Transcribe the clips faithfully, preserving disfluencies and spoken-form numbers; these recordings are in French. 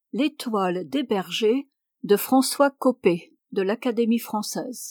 L'étoile des bergers de François Coppée de l'Académie française.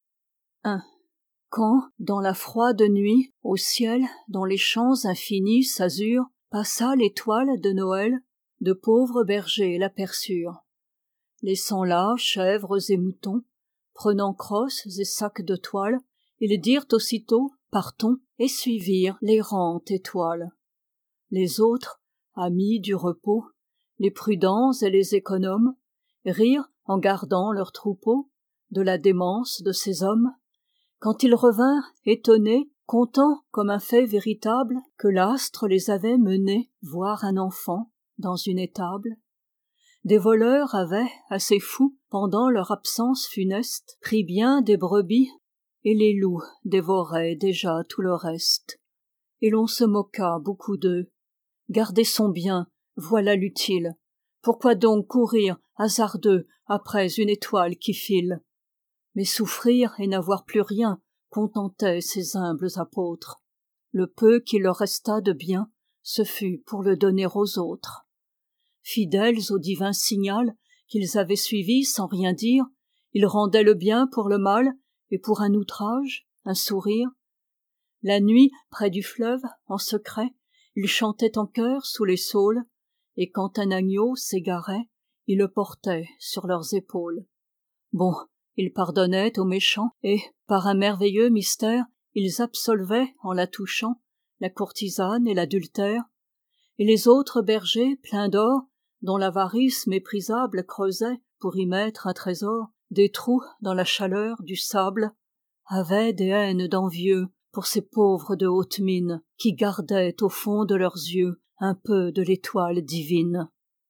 un. Quand, dans la froide nuit, au ciel dont les champs infinis s'azurent, passa l'étoile de Noël, de pauvres bergers l'aperçurent. Laissant là chèvres et moutons, prenant crosses et sacs de toile, ils dirent aussitôt « Partons » et suivirent l'errante étoile. Les autres, amis du repos, les prudents et les économes, rirent en gardant leurs troupeaux de la démence de ces hommes, quand ils revinrent étonnés, contents comme un fait véritable que l'astre les avait menés voir un enfant dans une étable. Des voleurs avaient, assez fous, pendant leur absence funeste, pris bien des brebis, et les loups dévoraient déjà tout le reste. Et l'on se moqua beaucoup d'eux. Garder son bien, voilà l'utile. Pourquoi donc courir, hasardeux, après une étoile qui file? Mais souffrir et n'avoir plus rien contentait ces humbles apôtres. Le peu qu'il leur resta de bien, ce fut pour le donner aux autres. Fidèles au divin signal qu'ils avaient suivi sans rien dire, ils rendaient le bien pour le mal, et pour un outrage, un sourire. La nuit, près du fleuve, en secret, ils chantaient en chœur sous les saules, et quand un agneau s'égarait, ils le portaient sur leurs épaules. Bon, ils pardonnaient aux méchants, et, par un merveilleux mystère, ils absolvaient, en la touchant, la courtisane et l'adultère. Et les autres bergers, pleins d'or, dont l'avarice méprisable creusait, pour y mettre un trésor, des trous dans la chaleur du sable, avaient des haines d'envieux pour ces pauvres de haute mine, qui gardaient au fond de leurs yeux un peu de l'étoile divine.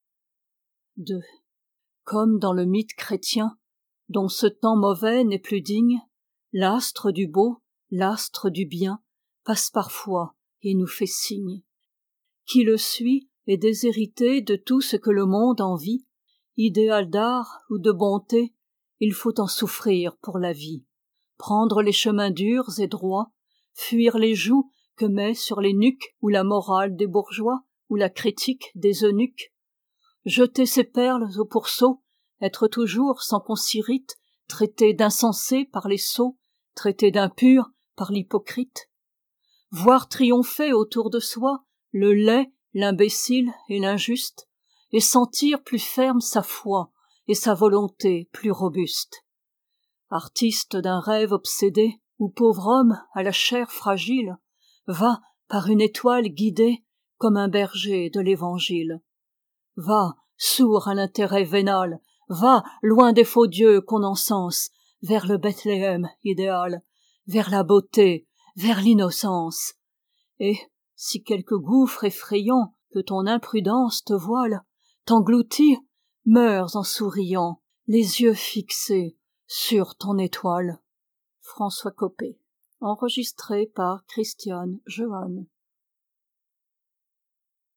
deux. Comme dans le mythe chrétien, dont ce temps mauvais n'est plus digne, l'astre du beau, l'astre du bien, passe parfois et nous fait signe. Qui le suit est déshérité de tout ce que le monde envie, idéal d'art ou de bonté, il faut en souffrir pour la vie. Prendre les chemins durs et droits, fuir les jougs que met sur les nuques ou la morale des bourgeois ou la critique des eunuques, jeter ses perles au pourceau, être toujours sans qu'on s'irrite, traité d'insensé par les sots, traité d'impur par l'hypocrite. Voir triompher autour de soi le laid, l'imbécile et l'injuste, et sentir plus ferme sa foi et sa volonté plus robuste. Artiste d'un rêve obsédé, ou pauvre homme à la chair fragile, va par une étoile guidé comme un berger de l'Évangile. Va, sourd à l'intérêt vénal, va, loin des faux dieux qu'on encense, vers le Bethléem idéal, vers la beauté, vers l'innocence. Et, si quelque gouffre effrayant que ton imprudence te voile, t'engloutit, meurs en souriant, les yeux fixés sur ton étoile. François Coppée. Enregistré par Christiane Johan.